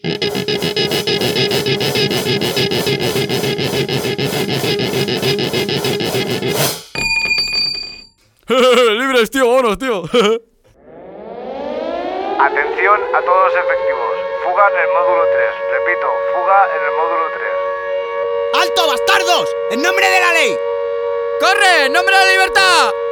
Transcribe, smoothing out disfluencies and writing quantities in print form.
Libres, tío, vámonos, tío. Atención a todos los efectivos. Fuga en el módulo 3. Repito, fuga en el módulo 3. ¡Alto, bastardos! ¡En nombre de la ley! ¡Corre! ¡En nombre de la libertad!